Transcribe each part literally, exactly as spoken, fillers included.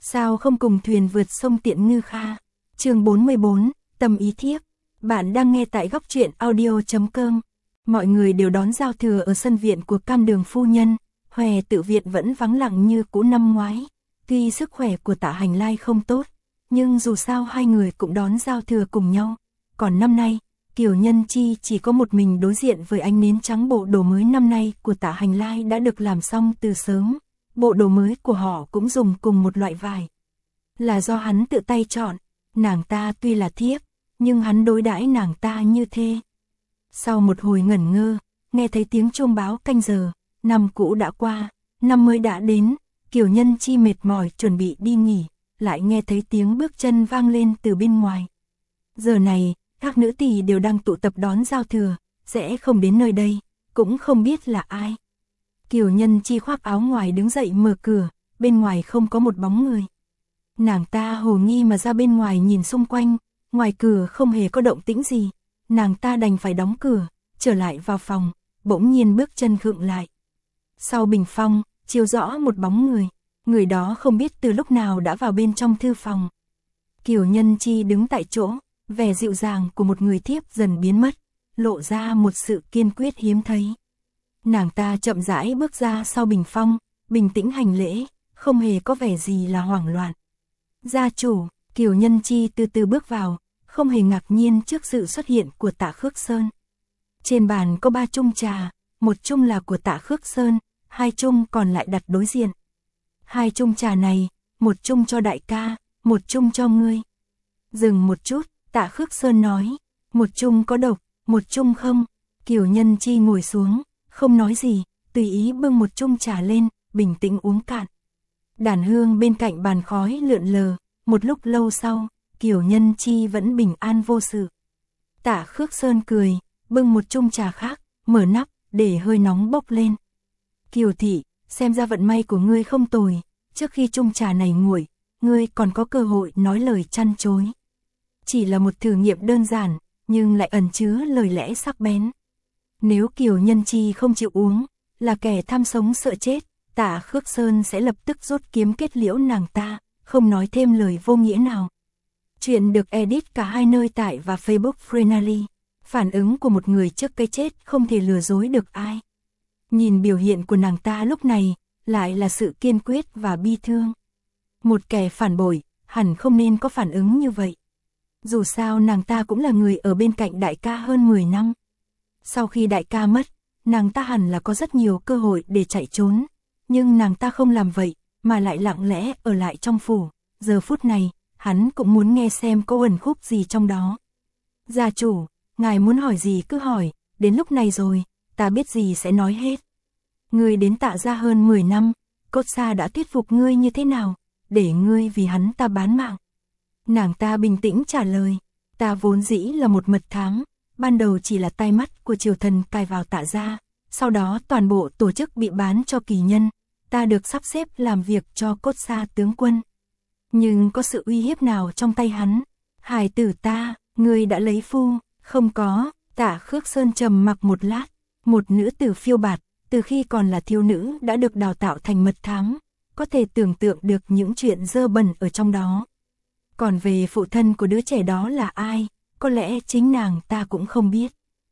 Sao không cùng thuyền vượt sông Tiện Ngư Kha. Chương bốn mươi bốn, Tâm ý thiếp. Bạn đang nghe tại góc truyện audio.com. Mọi người đều đón giao thừa ở sân viện của Cam Đường phu nhân. Hòe Tự viện vẫn vắng lặng như cũ năm ngoái. Tuy sức khỏe của Tạ Hành Lai không tốt, nhưng dù sao hai người cũng đón giao thừa cùng nhau. Còn năm nay, Kiều Nhân Chi chỉ có một mình đối diện với ánh nến trắng. Bộ đồ mới năm nay của Tạ Hành Lai đã được làm xong từ sớm. Bộ đồ mới của họ cũng dùng cùng một loại vải. Là do hắn tự tay chọn. Nàng ta tuy là thiếp, nhưng hắn đối đãi nàng ta như thê. Sau một hồi ngẩn ngơ, nghe thấy tiếng chuông báo canh giờ, năm cũ đã qua, năm mới đã đến. Kiều Nhân Chi mệt mỏi chuẩn bị đi nghỉ, lại nghe thấy tiếng bước chân vang lên từ bên ngoài. Giờ này, các nữ tỳ đều đang tụ tập đón giao thừa, sẽ không đến nơi đây, cũng không biết là ai. Kiều Nhân Chi khoác áo ngoài đứng dậy mở cửa, bên ngoài không có một bóng người. Nàng ta hồ nghi mà ra bên ngoài nhìn xung quanh, ngoài cửa không hề có động tĩnh gì. Nàng ta đành phải đóng cửa, trở lại vào phòng, bỗng nhiên bước chân khựng lại. Sau bình phong, chiếu rõ một bóng người, người đó không biết từ lúc nào đã vào bên trong thư phòng. Kiều Nhân Chi đứng tại chỗ, vẻ dịu dàng của một người thiếp dần biến mất, lộ ra một sự kiên quyết hiếm thấy. Nàng ta chậm rãi bước ra sau bình phong, bình tĩnh hành lễ, không hề có vẻ gì là hoảng loạn. Gia chủ, Kiều Nhân Chi từ từ bước vào, không hề ngạc nhiên trước sự xuất hiện của Tạ Khước Sơn. Trên bàn có ba chung trà, một chung là của Tạ Khước Sơn, hai chung còn lại đặt đối diện. Hai chung trà này, một chung cho đại ca, một chung cho ngươi. Dừng một chút, Tạ Khước Sơn nói, một chung có độc, một chung không. Kiều Nhân Chi ngồi xuống, không nói gì, tùy ý bưng một chung trà lên, bình tĩnh uống cạn. Đàn hương bên cạnh bàn khói lượn lờ, một lúc lâu sau, Kiều Nhân Chi vẫn bình an vô sự. Tạ Khước Sơn cười, bưng một chung trà khác, mở nắp, để hơi nóng bốc lên. Kiều thị, xem ra vận may của ngươi không tồi, trước khi chung trà này nguội, ngươi còn có cơ hội nói lời chăn chối. Chỉ là một thử nghiệm đơn giản, nhưng lại ẩn chứa lời lẽ sắc bén. Nếu Kiều Nhân Chi không chịu uống, là kẻ tham sống sợ chết, Tạ Khước Sơn sẽ lập tức rút kiếm kết liễu nàng ta, không nói thêm lời vô nghĩa nào. Chuyện được edit cả hai nơi tại và Facebook Frenally. Phản ứng của một người trước cái chết không thể lừa dối được ai. Nhìn biểu hiện của nàng ta lúc này, lại là sự kiên quyết và bi thương. Một kẻ phản bội, hẳn không nên có phản ứng như vậy. Dù sao nàng ta cũng là người ở bên cạnh đại ca hơn mười năm. Sau khi đại ca mất, nàng ta hẳn là có rất nhiều cơ hội để chạy trốn. Nhưng nàng ta không làm vậy, mà lại lặng lẽ ở lại trong phủ. Giờ phút này, hắn cũng muốn nghe xem có uẩn khúc gì trong đó. Gia chủ, ngài muốn hỏi gì cứ hỏi, đến lúc này rồi, ta biết gì sẽ nói hết. Ngươi đến Tạ gia hơn mười năm, Cốt Sa đã thuyết phục ngươi như thế nào, để ngươi vì hắn ta bán mạng. Nàng ta bình tĩnh trả lời, ta vốn dĩ là một mật thám, ban đầu chỉ là tai mắt của triều thần cài vào Tạ gia, sau đó toàn bộ tổ chức bị bán cho kỳ nhân, ta được sắp xếp làm việc cho Cốt Sa tướng quân. Nhưng có sự uy hiếp nào trong tay hắn? Hài tử ta, ngươi đã lấy phu? Không có. Tạ Khước Sơn trầm mặc một lát, một nữ tử phiêu bạt, từ khi còn là thiếu nữ đã được đào tạo thành mật thám, có thể tưởng tượng được những chuyện dơ bẩn ở trong đó. Còn về phụ thân của đứa trẻ đó là ai, có lẽ chính nàng ta cũng không biết.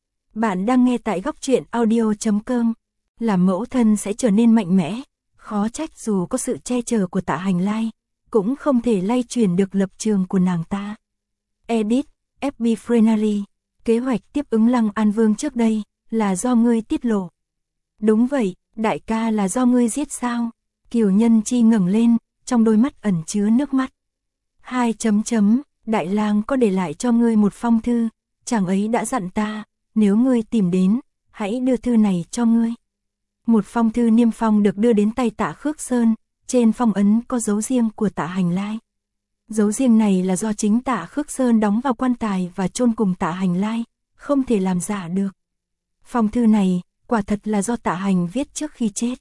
Bạn đang nghe tại góc truyện audio.com. Làm mẫu thân sẽ trở nên mạnh mẽ, khó trách dù có sự che chở của Tạ Hành Lai, cũng không thể lay chuyển được lập trường của nàng ta. Edit, ép bê Frenally. Kế hoạch tiếp ứng Lăng An Vương trước đây, là do ngươi tiết lộ. Đúng vậy, đại ca là do ngươi giết sao? Kiều Nhân Chi ngẩng lên, trong đôi mắt ẩn chứa nước mắt. Hai chấm chấm, đại lang có để lại cho ngươi một phong thư, chàng ấy đã dặn ta, nếu ngươi tìm đến, hãy đưa thư này cho ngươi. Một phong thư niêm phong được đưa đến tay Tạ Khước Sơn, trên phong ấn có dấu riêng của Tạ Hành Lai. Dấu riêng này là do chính Tạ Khước Sơn đóng vào quan tài và chôn cùng Tạ Hành Lai, không thể làm giả được. Phong thư này, quả thật là do Tạ Hành viết trước khi chết.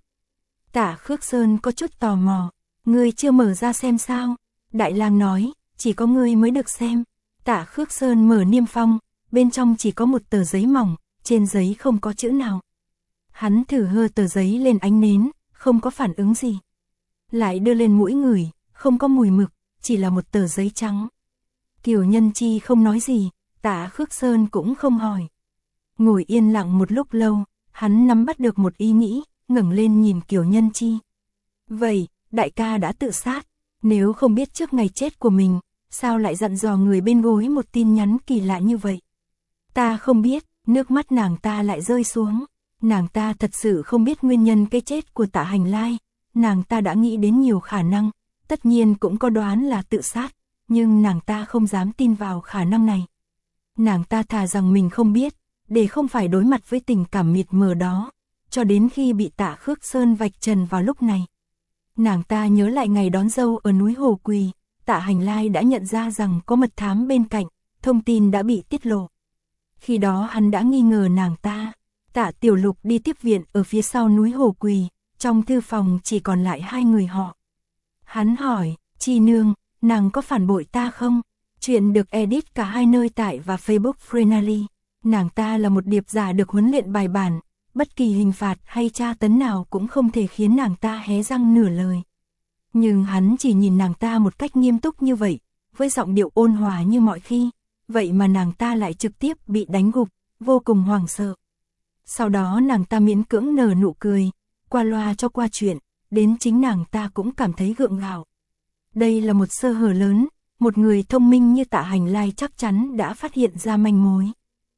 Tạ Khước Sơn có chút tò mò, ngươi chưa mở ra xem sao? Đại lang nói, chỉ có ngươi mới được xem. Tạ Khước Sơn mở niêm phong, bên trong chỉ có một tờ giấy mỏng, trên giấy không có chữ nào. Hắn thử hơ tờ giấy lên ánh nến, không có phản ứng gì. Lại đưa lên mũi ngửi, không có mùi mực, chỉ là một tờ giấy trắng. Kiều Nhân Chi không nói gì, Tạ Khước Sơn cũng không hỏi. Ngồi yên lặng một lúc lâu, hắn nắm bắt được một ý nghĩ, ngẩng lên nhìn Kiều Nhân Chi. Vậy, đại ca đã tự sát, nếu không biết trước ngày chết của mình, sao lại dặn dò người bên gối một tin nhắn kỳ lạ như vậy? Ta không biết, nước mắt nàng ta lại rơi xuống. Nàng ta thật sự không biết nguyên nhân cái chết của Tạ Hành Lai, nàng ta đã nghĩ đến nhiều khả năng, tất nhiên cũng có đoán là tự sát, nhưng nàng ta không dám tin vào khả năng này. Nàng ta thà rằng mình không biết, để không phải đối mặt với tình cảm mịt mờ đó, cho đến khi bị Tạ Khước Sơn vạch trần vào lúc này. Nàng ta nhớ lại ngày đón dâu ở núi Hồ Quỳ, Tạ Hành Lai đã nhận ra rằng có mật thám bên cạnh, thông tin đã bị tiết lộ. Khi đó hắn đã nghi ngờ nàng ta. Tạ Tiểu Lục đi tiếp viện ở phía sau núi Hồ Quỳ, trong thư phòng chỉ còn lại hai người họ. Hắn hỏi, Chi Nương, nàng có phản bội ta không? Chuyện được edit cả hai nơi tại và Facebook Frenally. Nàng ta là một điệp giả được huấn luyện bài bản, bất kỳ hình phạt hay tra tấn nào cũng không thể khiến nàng ta hé răng nửa lời. Nhưng hắn chỉ nhìn nàng ta một cách nghiêm túc như vậy, với giọng điệu ôn hòa như mọi khi, vậy mà nàng ta lại trực tiếp bị đánh gục, vô cùng hoảng sợ. Sau đó nàng ta miễn cưỡng nở nụ cười, qua loa cho qua chuyện, đến chính nàng ta cũng cảm thấy gượng gạo. Đây là một sơ hở lớn, một người thông minh như Tạ Hành Lai chắc chắn đã phát hiện ra manh mối.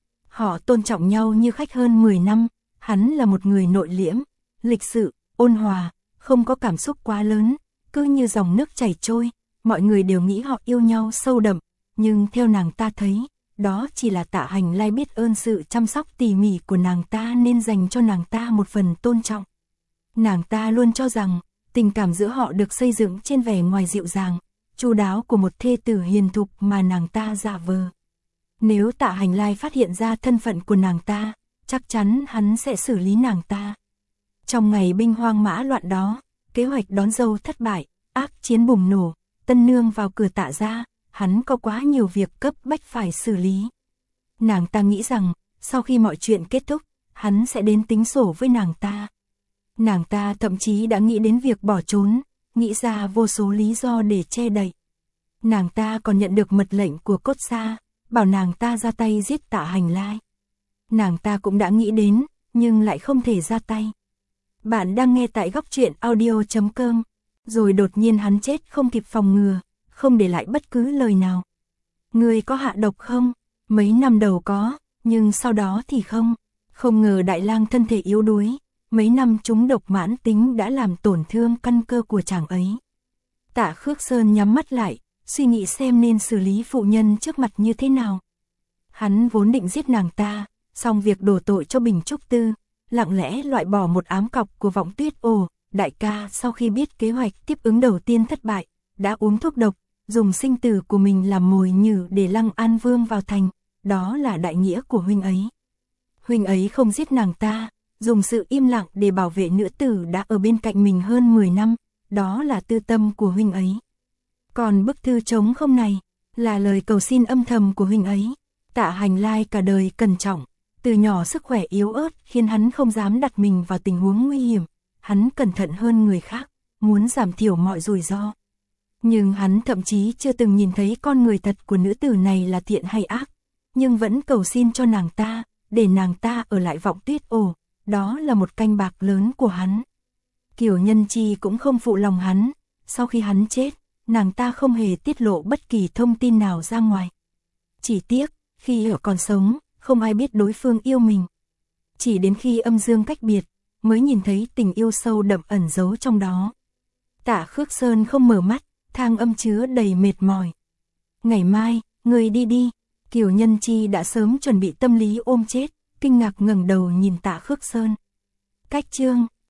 Họ tôn trọng nhau như khách hơn mười năm, hắn là một người nội liễm, lịch sự, ôn hòa, không có cảm xúc quá lớn, cứ như dòng nước chảy trôi, mọi người đều nghĩ họ yêu nhau sâu đậm, nhưng theo nàng ta thấy, đó chỉ là Tạ Hành Lai biết ơn sự chăm sóc tỉ mỉ của nàng ta nên dành cho nàng ta một phần tôn trọng. Nàng ta luôn cho rằng, tình cảm giữa họ được xây dựng trên vẻ ngoài dịu dàng, chu đáo của một thê tử hiền thục mà nàng ta giả vờ. Nếu Tạ Hành Lai phát hiện ra thân phận của nàng ta, chắc chắn hắn sẽ xử lý nàng ta. Trong ngày binh hoang mã loạn đó, kế hoạch đón dâu thất bại, ác chiến bùng nổ, tân nương vào cửa Tạ gia, hắn có quá nhiều việc cấp bách phải xử lý. Nàng ta nghĩ rằng, sau khi mọi chuyện kết thúc, hắn sẽ đến tính sổ với nàng ta. Nàng ta thậm chí đã nghĩ đến việc bỏ trốn, nghĩ ra vô số lý do để che đậy. Nàng ta còn nhận được mật lệnh của Cốt Sa, bảo nàng ta ra tay giết Tạ Hành Lai. Nàng ta cũng đã nghĩ đến, nhưng lại không thể ra tay. Bạn đang nghe tại góc truyện audio chấm com. Rồi đột nhiên hắn chết không kịp phòng ngừa, không để lại bất cứ lời nào. Người có hạ độc không? Mấy năm đầu có, nhưng sau đó thì không. Không ngờ Đại Lang thân thể yếu đuối, mấy năm trúng độc mãn tính đã làm tổn thương căn cơ của chàng ấy. Tạ Khước Sơn nhắm mắt lại, suy nghĩ xem nên xử lý phụ nhân trước mặt như thế nào. Hắn vốn định giết nàng ta, song việc đổ tội cho Bình Trúc Tư, lặng lẽ loại bỏ một ám cọc của Vọng Tuyết Ồ. Đại ca sau khi biết kế hoạch tiếp ứng đầu tiên thất bại, đã uống thuốc độc, dùng sinh tử của mình làm mồi nhử để Lăng An Vương vào thành, đó là đại nghĩa của huynh ấy. Huynh ấy không giết nàng ta, dùng sự im lặng để bảo vệ nữ tử đã ở bên cạnh mình hơn mười năm, đó là tư tâm của huynh ấy. Còn bức thư trống không này, là lời cầu xin âm thầm của huynh ấy. Tạ Hành Lai cả đời cẩn trọng, từ nhỏ sức khỏe yếu ớt khiến hắn không dám đặt mình vào tình huống nguy hiểm. Hắn cẩn thận hơn người khác, muốn giảm thiểu mọi rủi ro. Nhưng hắn thậm chí chưa từng nhìn thấy con người thật của nữ tử này là thiện hay ác, nhưng vẫn cầu xin cho nàng ta, để nàng ta ở lại Vọng Tuyết Ồ, đó là một canh bạc lớn của hắn. Kiều Nhân Chi cũng không phụ lòng hắn, sau khi hắn chết, nàng ta không hề tiết lộ bất kỳ thông tin nào ra ngoài. Chỉ tiếc, khi ở còn sống, không ai biết đối phương yêu mình. Chỉ đến khi âm dương cách biệt, mới nhìn thấy tình yêu sâu đậm ẩn giấu trong đó. Tạ Khước Sơn không mở mắt, thang âm chứa đầy mệt mỏi. Ngày mai, người đi đi. Kiều Nhân Chi đã sớm chuẩn bị tâm lý ôm chết, kinh ngạc ngẩng đầu nhìn Tạ Khước Sơn. Cách chương